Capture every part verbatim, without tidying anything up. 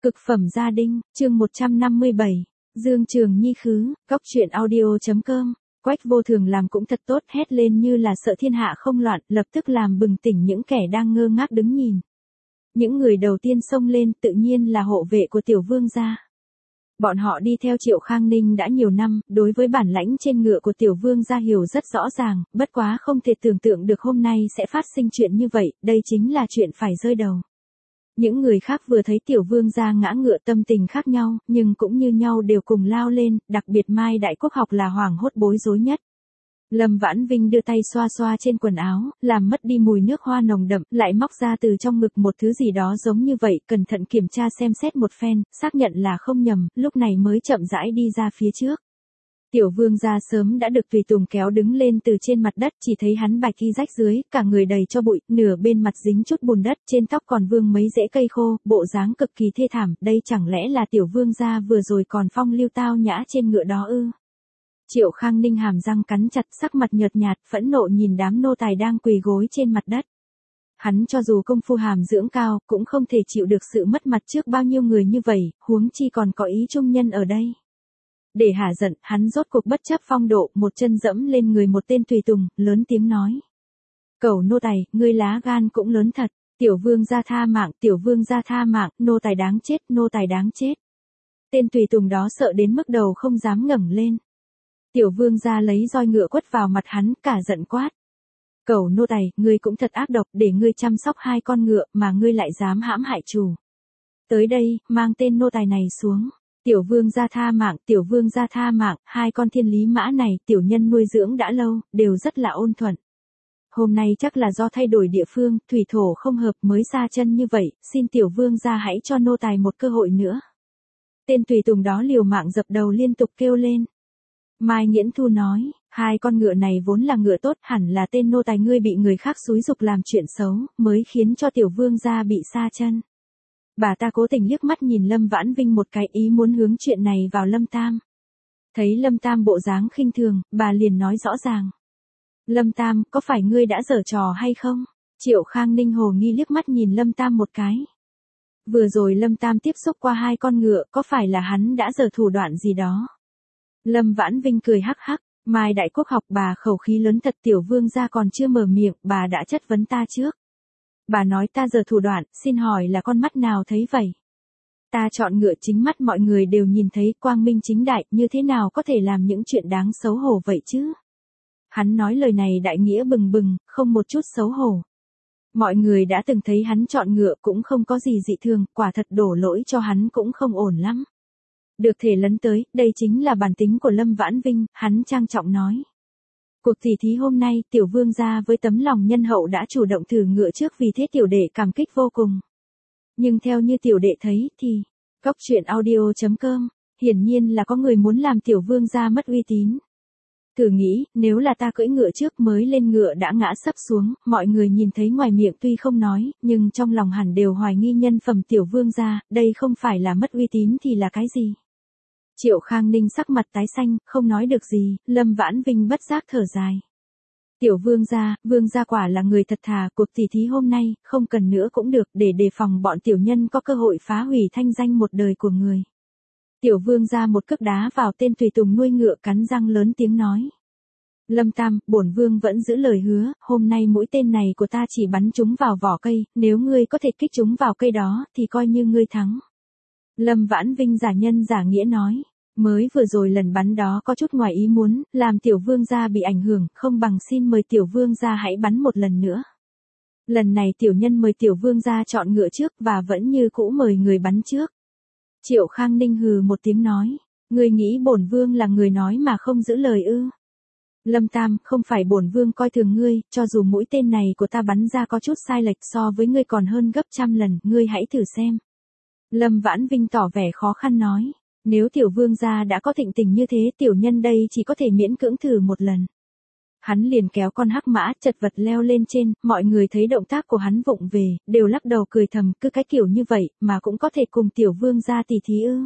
Cực phẩm gia đình, chương một trăm năm mươi bảy, Dương Trường Nhi khứ, góc truyện audio.com, Quách Vô Thường làm cũng thật tốt, hét lên như là sợ thiên hạ không loạn, lập tức làm bừng tỉnh những kẻ đang ngơ ngác đứng nhìn. Những người đầu tiên xông lên tự nhiên là hộ vệ của tiểu vương gia. Bọn họ đi theo Triệu Khang Ninh đã nhiều năm, đối với bản lãnh trên ngựa của tiểu vương gia hiểu rất rõ ràng, bất quá không thể tưởng tượng được hôm nay sẽ phát sinh chuyện như vậy, đây chính là chuyện phải rơi đầu. Những người khác vừa thấy tiểu vương gia ngã ngựa tâm tình khác nhau, nhưng cũng như nhau đều cùng lao lên, đặc biệt Mai Đại Quốc học là hoảng hốt bối rối nhất. Lâm Vãn Vinh đưa tay xoa xoa trên quần áo, làm mất đi mùi nước hoa nồng đậm, lại móc ra từ trong ngực một thứ gì đó giống như vậy, cẩn thận kiểm tra xem xét một phen, xác nhận là không nhầm, lúc này mới chậm rãi đi ra phía trước. Tiểu vương gia sớm đã được tùy tùng kéo đứng lên từ trên mặt đất, chỉ thấy hắn bạch y rách dưới, cả người đầy cho bụi, nửa bên mặt dính chút bùn đất, trên tóc còn vương mấy rễ cây khô, bộ dáng cực kỳ thê thảm, đây chẳng lẽ là tiểu vương gia vừa rồi còn phong lưu tao nhã trên ngựa đó ư? Triệu Khang Ninh hàm răng cắn chặt, sắc mặt nhợt nhạt, phẫn nộ nhìn đám nô tài đang quỳ gối trên mặt đất. Hắn cho dù công phu hàm dưỡng cao, cũng không thể chịu được sự mất mặt trước bao nhiêu người như vậy, huống chi còn có ý trung nhân ở đây. Để hả giận, hắn rốt cuộc bất chấp phong độ, một chân dẫm lên người một tên tùy tùng, lớn tiếng nói. Cẩu nô tài, ngươi lá gan cũng lớn thật, tiểu vương gia tha mạng, tiểu vương gia tha mạng, nô tài đáng chết, nô tài đáng chết. Tên tùy tùng đó sợ đến mức đầu không dám ngẩng lên. Tiểu vương gia lấy roi ngựa quất vào mặt hắn, cả giận quát. Cẩu nô tài, ngươi cũng thật ác độc, để ngươi chăm sóc hai con ngựa mà ngươi lại dám hãm hại chủ. Tới đây, mang tên nô tài này xuống. Tiểu vương gia tha mạng, tiểu vương gia tha mạng, hai con thiên lý mã này tiểu nhân nuôi dưỡng đã lâu, đều rất là ôn thuận. Hôm nay chắc là do thay đổi địa phương, thủy thổ không hợp mới ra chân như vậy, xin tiểu vương gia hãy cho nô tài một cơ hội nữa. Tên tùy tùng đó liều mạng dập đầu liên tục kêu lên. Mai Nghiễn Thu nói, hai con ngựa này vốn là ngựa tốt, hẳn là tên nô tài ngươi bị người khác xúi giục làm chuyện xấu, mới khiến cho tiểu vương gia bị sa chân. Bà ta cố tình liếc mắt nhìn Lâm Vãn Vinh một cái, ý muốn hướng chuyện này vào Lâm Tam. Thấy Lâm Tam bộ dáng khinh thường, bà liền nói rõ ràng. Lâm Tam, có phải ngươi đã giở trò hay không? Triệu Khang Ninh hồ nghi liếc mắt nhìn Lâm Tam một cái. Vừa rồi Lâm Tam tiếp xúc qua hai con ngựa, có phải là hắn đã giở thủ đoạn gì đó? Lâm Vãn Vinh cười hắc hắc, Mai Đại Quốc học bà khẩu khí lớn thật, tiểu vương gia còn chưa mở miệng, bà đã chất vấn ta trước. Bà nói ta giờ thủ đoạn, xin hỏi là con mắt nào thấy vậy? Ta chọn ngựa chính mắt mọi người đều nhìn thấy, quang minh chính đại, như thế nào có thể làm những chuyện đáng xấu hổ vậy chứ? Hắn nói lời này đại nghĩa bừng bừng, không một chút xấu hổ. Mọi người đã từng thấy hắn chọn ngựa cũng không có gì dị thường, quả thật đổ lỗi cho hắn cũng không ổn lắm. Được thể lấn tới, đây chính là bản tính của Lâm Vãn Vinh, hắn trang trọng nói. Cuộc tỉ thí hôm nay, tiểu vương gia với tấm lòng nhân hậu đã chủ động thử ngựa trước, vì thế tiểu đệ cảm kích vô cùng. Nhưng theo như tiểu đệ thấy, thì, góc truyện audio.com, hiển nhiên là có người muốn làm tiểu vương gia mất uy tín. Thử nghĩ, nếu là ta cưỡi ngựa trước mới lên ngựa đã ngã sấp xuống, mọi người nhìn thấy ngoài miệng tuy không nói, nhưng trong lòng hẳn đều hoài nghi nhân phẩm tiểu vương gia, đây không phải là mất uy tín thì là cái gì? Triệu Khang Ninh sắc mặt tái xanh, không nói được gì, Lâm Vãn Vinh bất giác thở dài. Tiểu vương gia, vương gia quả là người thật thà, cuộc tỉ thí hôm nay, không cần nữa cũng được, để đề phòng bọn tiểu nhân có cơ hội phá hủy thanh danh một đời của người. Tiểu vương gia một cước đá vào tên tùy tùng nuôi ngựa, cắn răng lớn tiếng nói. Lâm Tam, bổn vương vẫn giữ lời hứa, hôm nay mũi tên này của ta chỉ bắn chúng vào vỏ cây, nếu ngươi có thể kích chúng vào cây đó, thì coi như ngươi thắng. Lâm Vãn Vinh giả nhân giả nghĩa nói, mới vừa rồi lần bắn đó có chút ngoài ý muốn, làm tiểu vương gia bị ảnh hưởng, không bằng xin mời tiểu vương gia hãy bắn một lần nữa. Lần này tiểu nhân mời tiểu vương gia chọn ngựa trước và vẫn như cũ mời người bắn trước. Triệu Khang Ninh hừ một tiếng nói, ngươi nghĩ bổn vương là người nói mà không giữ lời ư? Lâm Tam, không phải bổn vương coi thường ngươi, cho dù mũi tên này của ta bắn ra có chút sai lệch so với ngươi còn hơn gấp trăm lần, ngươi hãy thử xem. Lâm Vãn Vinh tỏ vẻ khó khăn nói, nếu tiểu vương gia đã có thịnh tình như thế, tiểu nhân đây chỉ có thể miễn cưỡng thử một lần. Hắn liền kéo con hắc mã chật vật leo lên trên, mọi người thấy động tác của hắn vụng về, đều lắc đầu cười thầm, cứ cái kiểu như vậy, mà cũng có thể cùng tiểu vương gia tỉ thí ư.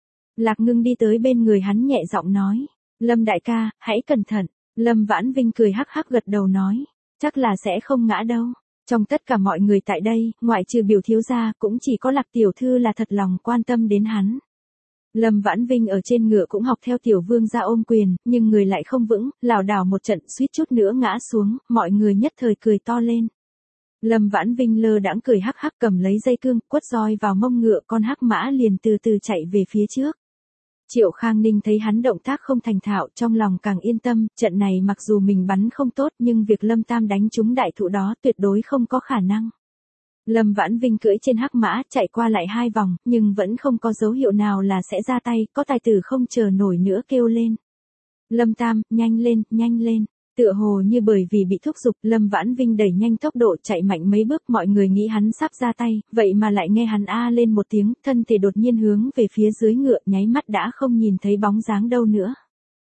Lạc Ngưng đi tới bên người hắn nhẹ giọng nói, Lâm đại ca, hãy cẩn thận. Lâm Vãn Vinh cười hắc hắc gật đầu nói, chắc là sẽ không ngã đâu. Trong tất cả mọi người tại đây, ngoại trừ Biểu thiếu gia, cũng chỉ có Lạc tiểu thư là thật lòng quan tâm đến hắn. Lâm Vãn Vinh ở trên ngựa cũng học theo tiểu vương gia ôm quyền, nhưng người lại không vững, lảo đảo một trận suýt chút nữa ngã xuống, mọi người nhất thời cười to lên. Lâm Vãn Vinh lơ đãng cười hắc hắc cầm lấy dây cương, quất roi vào mông ngựa, con hắc mã liền từ từ chạy về phía trước. Triệu Khang Ninh thấy hắn động tác không thành thạo, trong lòng càng yên tâm, trận này mặc dù mình bắn không tốt nhưng việc Lâm Tam đánh trúng đại thụ đó tuyệt đối không có khả năng. Lâm Vãn Vinh cưỡi trên hắc mã, chạy qua lại hai vòng, nhưng vẫn không có dấu hiệu nào là sẽ ra tay, có tài tử không chờ nổi nữa kêu lên. Lâm Tam, nhanh lên, nhanh lên. Tựa hồ như bởi vì bị thúc giục, Lâm Vãn Vinh đẩy nhanh tốc độ chạy mạnh mấy bước, mọi người nghĩ hắn sắp ra tay, vậy mà lại nghe hắn a lên một tiếng, thân thể đột nhiên hướng về phía dưới ngựa, nháy mắt đã không nhìn thấy bóng dáng đâu nữa.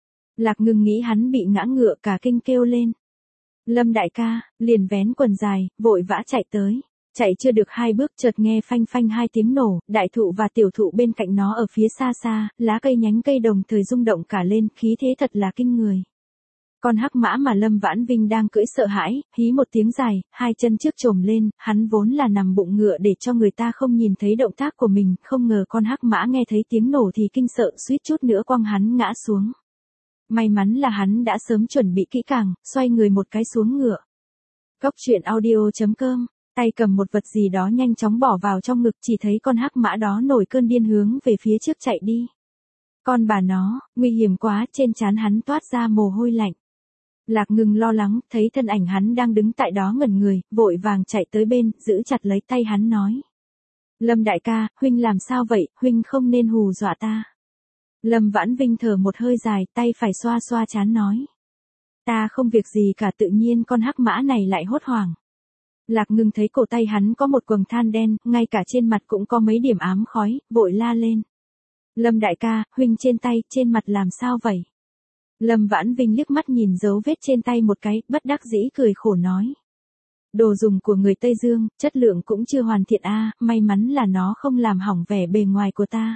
Lạc Ngưng nghĩ hắn bị ngã ngựa, cả kinh kêu lên. Lâm đại ca, liền vén quần dài, vội vã chạy tới. Chạy chưa được hai bước chợt nghe phanh phanh hai tiếng nổ, đại thụ và tiểu thụ bên cạnh nó ở phía xa xa, lá cây nhánh cây đồng thời rung động cả lên, khí thế thật là kinh người. Con hắc mã mà Lâm Vãn Vinh đang cưỡi sợ hãi, hí một tiếng dài, hai chân trước trồm lên, hắn vốn là nằm bụng ngựa để cho người ta không nhìn thấy động tác của mình, không ngờ con hắc mã nghe thấy tiếng nổ thì kinh sợ, suýt chút nữa quăng hắn ngã xuống. May mắn là hắn đã sớm chuẩn bị kỹ càng, xoay người một cái xuống ngựa. Góc truyện audio chấm com, tay cầm một vật gì đó nhanh chóng bỏ vào trong ngực, chỉ thấy con hắc mã đó nổi cơn điên hướng về phía trước chạy đi. Con bà nó, nguy hiểm quá, trên trán hắn toát ra mồ hôi lạnh. Lạc Ngưng lo lắng, thấy thân ảnh hắn đang đứng tại đó ngẩn người, vội vàng chạy tới bên, giữ chặt lấy tay hắn nói. Lâm đại ca, huynh làm sao vậy, huynh không nên hù dọa ta. Lâm Vãn Vinh thở một hơi dài, tay phải xoa xoa trán nói. Ta không việc gì cả, tự nhiên con hắc mã này lại hốt hoảng. Lạc Ngưng thấy cổ tay hắn có một quầng than đen, ngay cả trên mặt cũng có mấy điểm ám khói, vội la lên. Lâm đại ca, huynh trên tay, trên mặt làm sao vậy? Lâm Vãn Vinh liếc mắt nhìn dấu vết trên tay một cái, bất đắc dĩ cười khổ nói. Đồ dùng của người Tây Dương, chất lượng cũng chưa hoàn thiện a, may mắn là nó không làm hỏng vẻ bề ngoài của ta.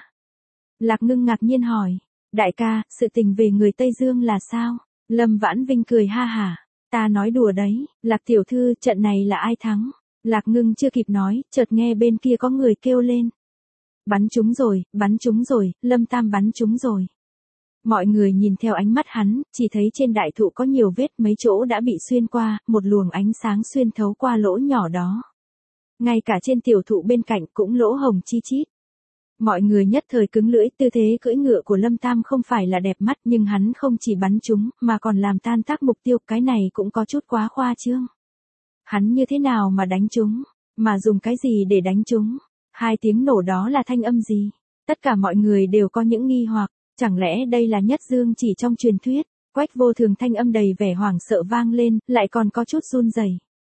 Lạc Ngưng ngạc nhiên hỏi, đại ca, sự tình về người Tây Dương là sao? Lâm Vãn Vinh cười ha hả, ta nói đùa đấy, Lạc tiểu thư, trận này là ai thắng? Lạc Ngưng chưa kịp nói, chợt nghe bên kia có người kêu lên. Bắn trúng rồi, bắn trúng rồi, Lâm Tam bắn trúng rồi. Mọi người nhìn theo ánh mắt hắn, chỉ thấy trên đại thụ có nhiều vết, mấy chỗ đã bị xuyên qua, một luồng ánh sáng xuyên thấu qua lỗ nhỏ đó. Ngay cả trên tiểu thụ bên cạnh cũng lỗ hồng chi chít. Mọi người nhất thời cứng lưỡi, tư thế cưỡi ngựa của Lâm Tam không phải là đẹp mắt, nhưng hắn không chỉ bắn trúng, mà còn làm tan tác mục tiêu, cái này cũng có chút quá khoa trương. Hắn như thế nào mà đánh trúng, mà dùng cái gì để đánh trúng? Hai tiếng nổ đó là thanh âm gì? Tất cả mọi người đều có những nghi hoặc. Chẳng lẽ đây là nhất dương chỉ trong truyền thuyết? Quách Vô Thường thanh âm đầy vẻ hoảng sợ vang lên, lại còn có chút run rẩy.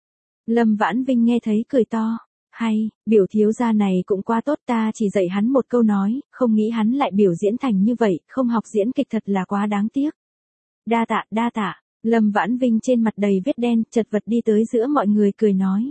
Lâm Vãn Vinh nghe thấy cười to. Hay, Biểu thiếu gia này cũng quá tốt, ta chỉ dạy hắn một câu nói, không nghĩ hắn lại biểu diễn thành như vậy, không học diễn kịch thật là quá đáng tiếc. Đa tạ, đa tạ. Lâm Vãn Vinh trên mặt đầy vết đen, chật vật đi tới giữa mọi người cười nói.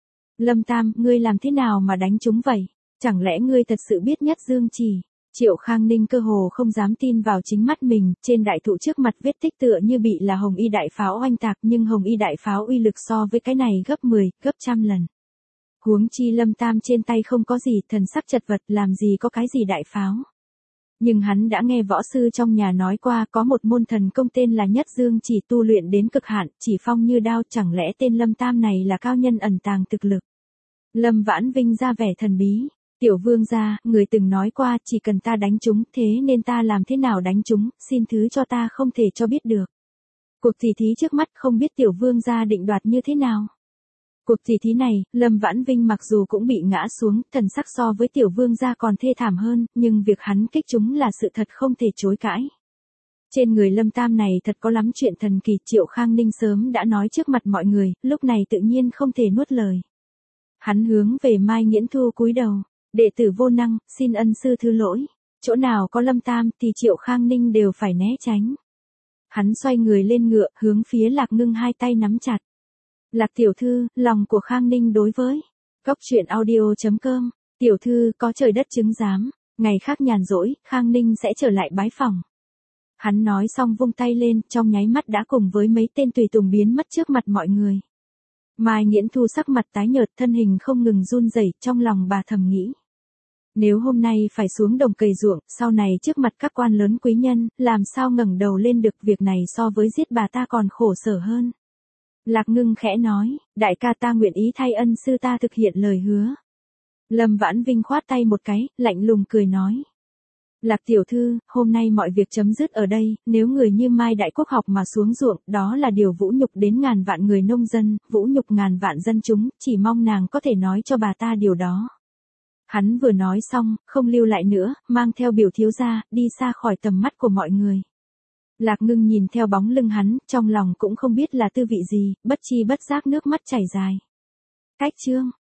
Lâm Tam, ngươi làm thế nào mà đánh chúng vậy? Chẳng lẽ ngươi thật sự biết nhất dương chỉ? Triệu Khang Ninh cơ hồ không dám tin vào chính mắt mình, trên đại thụ trước mặt vết tích tựa như bị là hồng y đại pháo oanh tạc, nhưng hồng y đại pháo uy lực so với cái này gấp mười, gấp trăm lần. Huống chi Lâm Tam trên tay không có gì, thần sắc chật vật, làm gì có cái gì đại pháo. Nhưng hắn đã nghe võ sư trong nhà nói qua, có một môn thần công tên là Nhất Dương chỉ, tu luyện đến cực hạn, chỉ phong như đao, chẳng lẽ tên Lâm Tam này là cao nhân ẩn tàng thực lực. Lâm Vãn Vinh ra vẻ thần bí. Tiểu vương gia, người từng nói qua, chỉ cần ta đánh chúng, thế nên ta làm thế nào đánh chúng, xin thứ cho ta không thể cho biết được. Cuộc tỉ thí trước mắt không biết tiểu vương gia định đoạt như thế nào. Cuộc tỉ thí này, Lâm Vãn Vinh mặc dù cũng bị ngã xuống, thần sắc so với tiểu vương gia còn thê thảm hơn, nhưng việc hắn kích chúng là sự thật không thể chối cãi. Trên người Lâm Tam này thật có lắm chuyện thần kỳ, Triệu Khang Ninh sớm đã nói trước mặt mọi người, lúc này tự nhiên không thể nuốt lời. Hắn hướng về Mai Nghiễn Thu cúi đầu. Đệ tử vô năng, xin ân sư thứ lỗi. Chỗ nào có Lâm Tam thì Triệu Khang Ninh đều phải né tránh. Hắn xoay người lên ngựa, hướng phía Lạc Ngưng hai tay nắm chặt. Lạc tiểu thư, lòng của Khang Ninh đối với. Góc truyện audio chấm com. Tiểu thư, có trời đất chứng giám. Ngày khác nhàn rỗi, Khang Ninh sẽ trở lại bái phòng. Hắn nói xong vung tay lên, trong nháy mắt đã cùng với mấy tên tùy tùng biến mất trước mặt mọi người. Mai Nghiễn Thu sắc mặt tái nhợt, thân hình không ngừng run rẩy, trong lòng bà thầm nghĩ. Nếu hôm nay phải xuống đồng cày ruộng, sau này trước mặt các quan lớn quý nhân, làm sao ngẩng đầu lên được, việc này so với giết bà ta còn khổ sở hơn. Lạc Ngưng khẽ nói, đại ca ta nguyện ý thay ân sư ta thực hiện lời hứa. Lâm Vãn Vinh khoát tay một cái, lạnh lùng cười nói. Lạc tiểu thư, hôm nay mọi việc chấm dứt ở đây, nếu người như Mai Đại Quốc học mà xuống ruộng, đó là điều vũ nhục đến ngàn vạn người nông dân, vũ nhục ngàn vạn dân chúng, chỉ mong nàng có thể nói cho bà ta điều đó. Hắn vừa nói xong, không lưu lại nữa, mang theo Biểu thiếu gia, đi xa khỏi tầm mắt của mọi người. Lạc Ngưng nhìn theo bóng lưng hắn, trong lòng cũng không biết là tư vị gì, bất chi bất giác nước mắt chảy dài. Cách chương